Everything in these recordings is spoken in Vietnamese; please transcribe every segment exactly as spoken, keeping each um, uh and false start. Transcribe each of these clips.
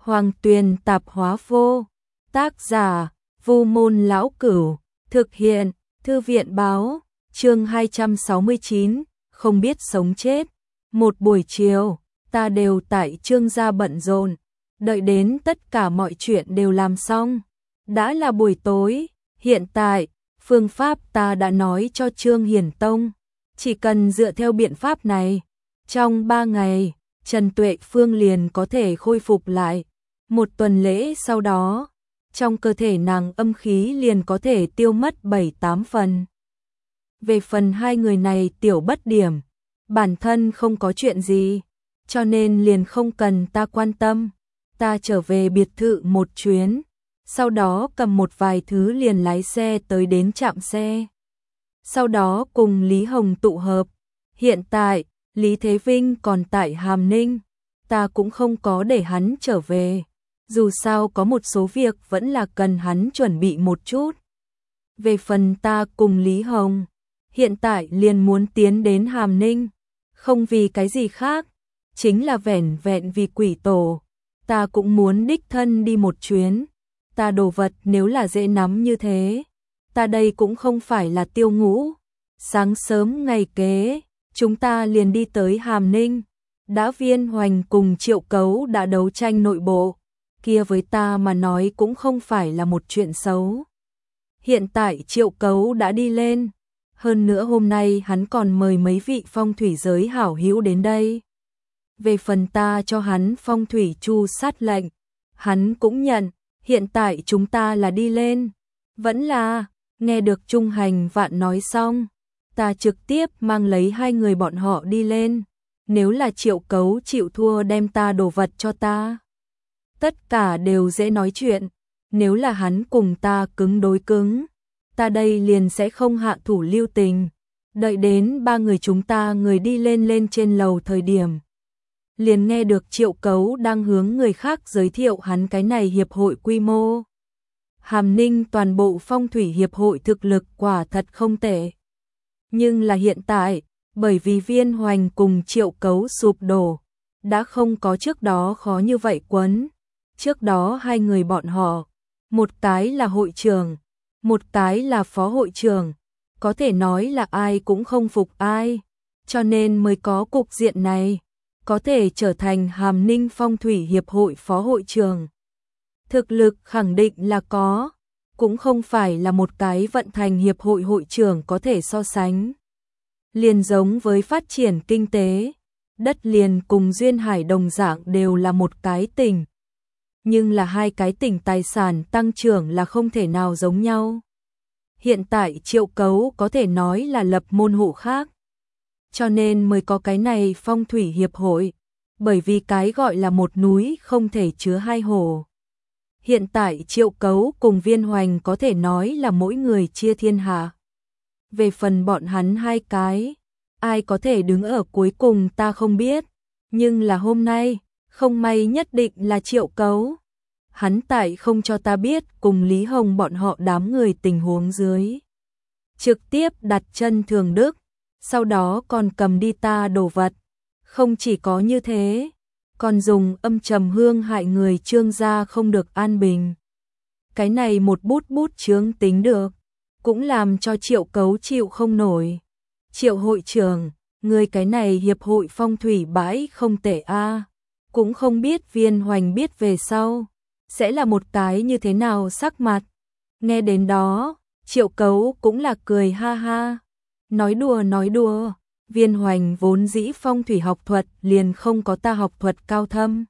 Hoàng Tuyền Tạp Hóa Vô. Tác giả: Vu Môn Lão Cửu. Thực hiện: Thư viện báo. Chương hai trăm sáu mươi chín, không biết sống chết. Một buổi chiều, ta đều tại Trương gia bận rộn, đợi đến tất cả mọi chuyện đều làm xong. Đã là buổi tối, hiện tại, phương pháp ta đã nói cho Trương Hiển Tông. Chỉ cần dựa theo biện pháp này, trong ba ngày, Trần Tuệ Phương liền có thể khôi phục lại. Một tuần lễ sau đó, trong cơ thể nàng âm khí liền có thể tiêu mất bảy tám phần. Về phần hai người này tiểu bất điểm, bản thân không có chuyện gì, cho nên liền không cần ta quan tâm. Ta trở về biệt thự một chuyến, sau đó cầm một vài thứ liền lái xe tới đến trạm xe. Sau đó cùng Lý Hồng tụ hợp. Hiện tại, Lý Thế Vinh còn tại Hàm Ninh, ta cũng không có để hắn trở về. Dù sao có một số việc vẫn là cần hắn chuẩn bị một chút. Về phần ta cùng Lý Hồng, hiện tại liền muốn tiến đến Hàm Ninh, không vì cái gì khác, chính là vẻn vẹn vì quỷ tổ. Ta cũng muốn đích thân đi một chuyến. Ta đồ vật nếu là dễ nắm như thế, ta đây cũng không phải là Tiêu Ngũ. Sáng sớm ngày kế, chúng ta liền đi tới Hàm Ninh. Đã Viên Hoành cùng Triệu Cấu đã đấu tranh nội bộ, kia với ta mà nói cũng không phải là một chuyện xấu. Hiện tại Triệu Cấu đã đi lên, hơn nữa hôm nay hắn còn mời mấy vị phong thủy giới hảo hữu đến đây. Về phần ta cho hắn phong thủy chu sát lệnh, hắn cũng nhận. Hiện tại chúng ta là đi lên, vẫn là, nghe được Trung Hành Vạn nói xong, ta trực tiếp mang lấy hai người bọn họ đi lên. Nếu là Triệu Cấu chịu thua đem ta đồ vật cho ta, tất cả đều dễ nói chuyện. Nếu là hắn cùng ta cứng đối cứng, ta đây liền sẽ không hạ thủ lưu tình. Đợi đến ba người chúng ta người đi lên lên trên lầu thời điểm, liền nghe được Triệu Cấu đang hướng người khác giới thiệu hắn cái này hiệp hội quy mô. Hàm Ninh toàn bộ phong thủy hiệp hội thực lực quả thật không tệ. Nhưng là hiện tại, bởi vì Viên Hoành cùng Triệu Cấu sụp đổ, đã không có trước đó khó như vậy quấn. Trước đó hai người bọn họ, một cái là hội trưởng, một cái là phó hội trưởng, có thể nói là ai cũng không phục ai, cho nên mới có cục diện này. Có thể trở thành Hàm Ninh Phong Thủy Hiệp hội phó hội trưởng, thực lực khẳng định là có, cũng không phải là một cái vận thành hiệp hội hội trưởng có thể so sánh. Liền giống với phát triển kinh tế, đất liền cùng Duyên Hải đồng dạng đều là một cái tỉnh, nhưng là hai cái tỉnh tài sản tăng trưởng là không thể nào giống nhau. Hiện tại Triệu Cấu có thể nói là lập môn hộ khác, cho nên mới có cái này phong thủy hiệp hội, bởi vì cái gọi là một núi không thể chứa hai hồ. Hiện tại Triệu Cấu cùng Viên Hoành có thể nói là mỗi người chia thiên hạ. Về phần bọn hắn hai cái, ai có thể đứng ở cuối cùng ta không biết, nhưng là hôm nay, không may nhất định là Triệu Cấu. Hắn tại không cho ta biết cùng Lý Hồng bọn họ đám người tình huống dưới, trực tiếp đặt chân Thường Đức. Sau đó còn cầm đi ta đồ vật. Không chỉ có như thế, còn dùng âm trầm hương hại người Trương gia không được an bình. Cái này một bút bút chướng tính được, cũng làm cho Triệu Cấu chịu không nổi. Triệu hội trưởng, người cái này hiệp hội phong thủy bãi không tệ a, cũng không biết Viên Hoành biết về sau sẽ là một cái như thế nào sắc mặt. Nghe đến đó, Triệu Cấu cũng là cười ha ha. Nói đùa nói đùa, Viên Hoành vốn dĩ phong thủy học thuật liền không có ta học thuật cao thâm.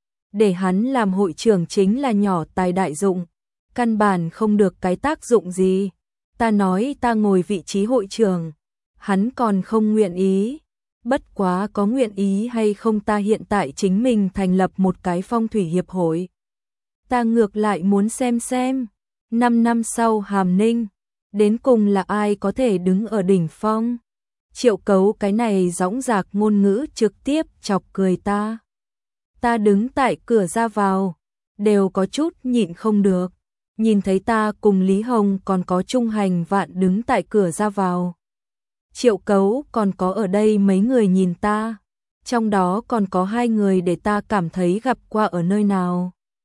Để hắn làm hội trưởng chính là nhỏ tài đại dụng, căn bản không được cái tác dụng gì. Ta nói ta ngồi vị trí hội trưởng, hắn còn không nguyện ý. Bất quá có nguyện ý hay không ta hiện tại chính mình thành lập một cái phong thủy hiệp hội. Ta ngược lại muốn xem xem, năm năm sau Hàm Ninh, đến cùng là ai có thể đứng ở đỉnh phong. Triệu Cấu cái này dõng dạc ngôn ngữ trực tiếp chọc cười ta. Ta đứng tại cửa ra vào, đều có chút nhịn không được. Nhìn thấy ta cùng Lý Hồng còn có Trung Hành Vạn đứng tại cửa ra vào. Triệu Cấu còn có ở đây mấy người nhìn ta, trong đó còn có hai người để ta cảm thấy gặp qua ở nơi nào.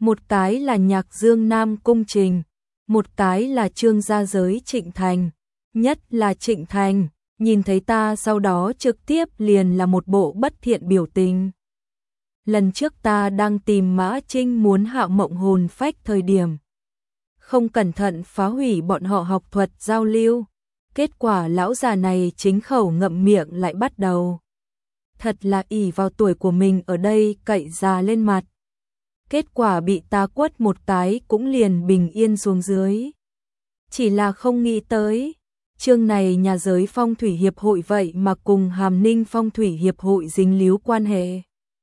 một cái là Nhạc Dương Nam Cung Trình, một cái là Trương gia giới Trịnh Thành, nhất là Trịnh Thành, nhìn thấy ta sau đó trực tiếp liền là một bộ bất thiện biểu tình. Lần trước ta đang tìm Mã Trinh muốn Hạo Mộng hồn phách thời điểm, không cẩn thận phá hủy bọn họ học thuật giao lưu, kết quả lão già này chính khẩu ngậm miệng lại bắt đầu. Thật là ỷ vào tuổi của mình ở đây cậy già lên mặt. Kết quả bị ta quất một cái cũng liền bình yên xuống dưới. Chỉ là không nghĩ tới, chương này nhà giới phong thủy hiệp hội vậy mà cùng Hàm Ninh phong thủy hiệp hội dính líu quan hệ.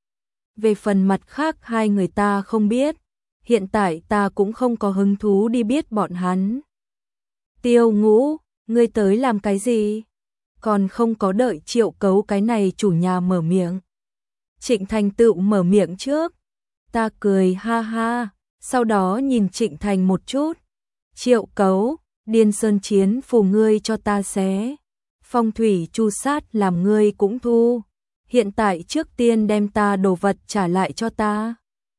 Về phần mặt khác hai người ta không biết, hiện tại ta cũng không có hứng thú đi biết bọn hắn. Tiêu Ngũ, ngươi tới làm cái gì? Còn không có đợi Triệu Cấu cái này chủ nhà mở miệng. Trịnh Thành tự mở miệng trước. Ta cười ha ha, sau đó nhìn Trịnh Thành một chút. Triệu Cấu, Điên Sơn chiến phù ngươi cho ta xé. Phong thủy chu sát làm ngươi cũng thu. Hiện tại trước tiên đem ta đồ vật trả lại cho ta.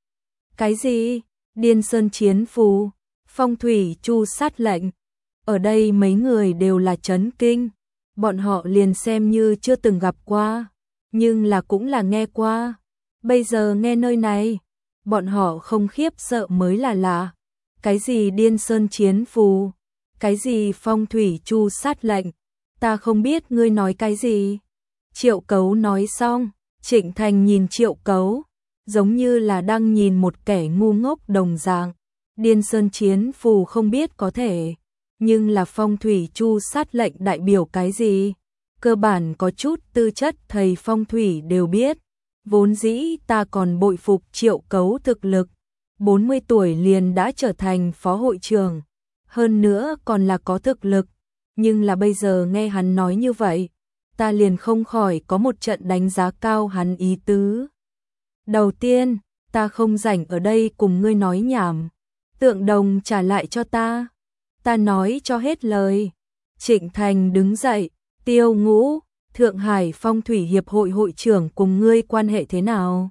Cái gì? Điên Sơn chiến phù, phong thủy chu sát lệnh. Ở đây mấy người đều là chấn kinh. Bọn họ liền xem như chưa từng gặp qua, nhưng là cũng là nghe qua. Bây giờ nghe nơi này, bọn họ không khiếp sợ mới là lạ. Cái gì Điên Sơn chiến phù? Cái gì phong thủy chu sát lệnh? Ta không biết ngươi nói cái gì. Triệu Cấu nói xong, Trịnh Thành nhìn Triệu Cấu, giống như là đang nhìn một kẻ ngu ngốc đồng dạng. Điên Sơn chiến phù không biết có thể, nhưng là phong thủy chu sát lệnh đại biểu cái gì? Cơ bản có chút tư chất thầy phong thủy đều biết. Vốn dĩ ta còn bội phục Triệu Cấu thực lực, bốn mươi tuổi liền đã trở thành phó hội trưởng, hơn nữa còn là có thực lực, nhưng là bây giờ nghe hắn nói như vậy, ta liền không khỏi có một trận đánh giá cao hắn ý tứ. Đầu tiên, ta không rảnh ở đây cùng ngươi nói nhảm, Tượng Đồng trả lại cho ta. Ta nói cho hết lời. Trịnh Thành đứng dậy, Tiêu Ngũ, Thượng Hải Phong thủy hiệp hội hội trưởng cùng ngươi quan hệ thế nào?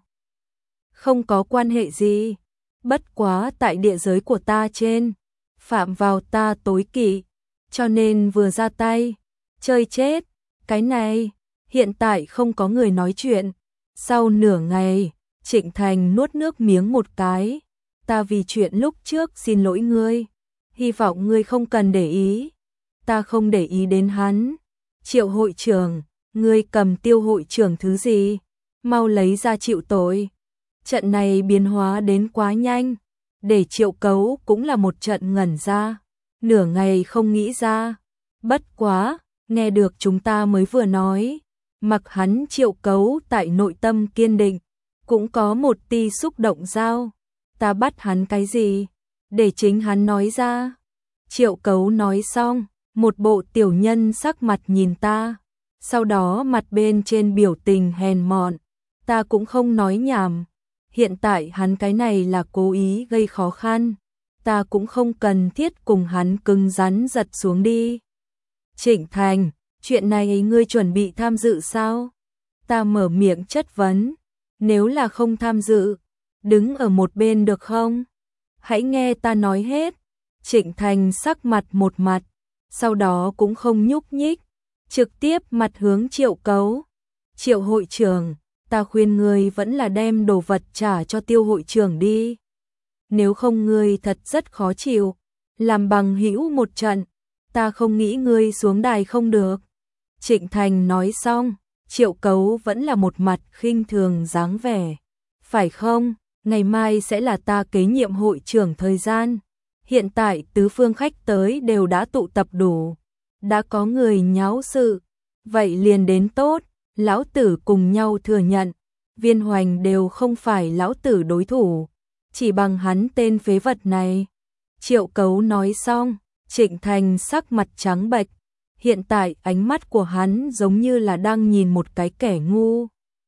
Không có quan hệ gì, bất quá tại địa giới của ta trên, phạm vào ta tối kỵ, cho nên vừa ra tay, chơi chết. Cái này, hiện tại không có người nói chuyện. Sau nửa ngày, Trịnh Thành nuốt nước miếng một cái. Ta vì chuyện lúc trước xin lỗi ngươi, hy vọng ngươi không cần để ý. Ta không để ý đến hắn. Triệu hội trưởng, ngươi cầm Tiêu hội trưởng thứ gì? Mau lấy ra chịu tội. Trận này biến hóa đến quá nhanh, để Triệu Cấu cũng là một trận ngẩn ra, nửa ngày không nghĩ ra. Bất quá, nghe được chúng ta mới vừa nói, mặc hắn Triệu Cấu tại nội tâm kiên định, cũng có một tia xúc động giao. Ta bắt hắn cái gì? Để chính hắn nói ra. Triệu Cấu nói xong, một bộ tiểu nhân sắc mặt nhìn ta, sau đó mặt bên trên biểu tình hèn mọn. Ta cũng không nói nhảm, hiện tại hắn cái này là cố ý gây khó khăn, ta cũng không cần thiết cùng hắn cứng rắn giật xuống đi. Trịnh Thành, chuyện này ngươi chuẩn bị tham dự sao? Ta mở miệng chất vấn, nếu là không tham dự, đứng ở một bên được không? Hãy nghe ta nói hết. Trịnh Thành sắc mặt một mặt, sau đó cũng không nhúc nhích, trực tiếp mặt hướng Triệu Cấu. Triệu hội trưởng, ta khuyên ngươi vẫn là đem đồ vật trả cho Tiêu hội trưởng đi. Nếu không ngươi thật rất khó chịu, làm bằng hữu một trận, ta không nghĩ ngươi xuống đài không được. Trịnh Thành nói xong, Triệu Cấu vẫn là một mặt khinh thường dáng vẻ. Phải không, ngày mai sẽ là ta kế nhiệm hội trưởng thời gian. Hiện tại tứ phương khách tới đều đã tụ tập đủ, đã có người nháo sự, vậy liền đến tốt, lão tử cùng nhau thừa nhận, Viên Hoành đều không phải lão tử đối thủ, chỉ bằng hắn tên phế vật này. Triệu Cấu nói xong, Trịnh Thành sắc mặt trắng bệch, hiện tại ánh mắt của hắn giống như là đang nhìn một cái kẻ ngu.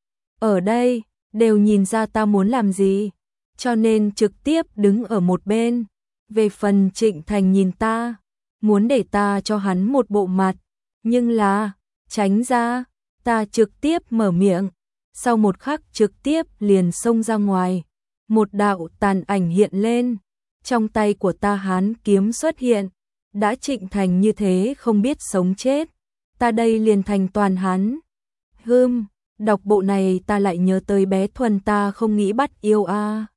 Ở đây, đều nhìn ra ta muốn làm gì, cho nên trực tiếp đứng ở một bên. Về phần Trịnh Thành nhìn ta, muốn để ta cho hắn một bộ mặt, nhưng là, tránh ra, ta trực tiếp mở miệng, sau một khắc trực tiếp liền xông ra ngoài. một đạo tàn ảnh hiện lên, trong tay của ta hán kiếm xuất hiện, đã Trịnh Thành như thế không biết sống chết, ta đây liền thành toàn hắn. Hừm, đọc bộ này ta lại nhớ tới bé Thuần ta không nghĩ bắt yêu a.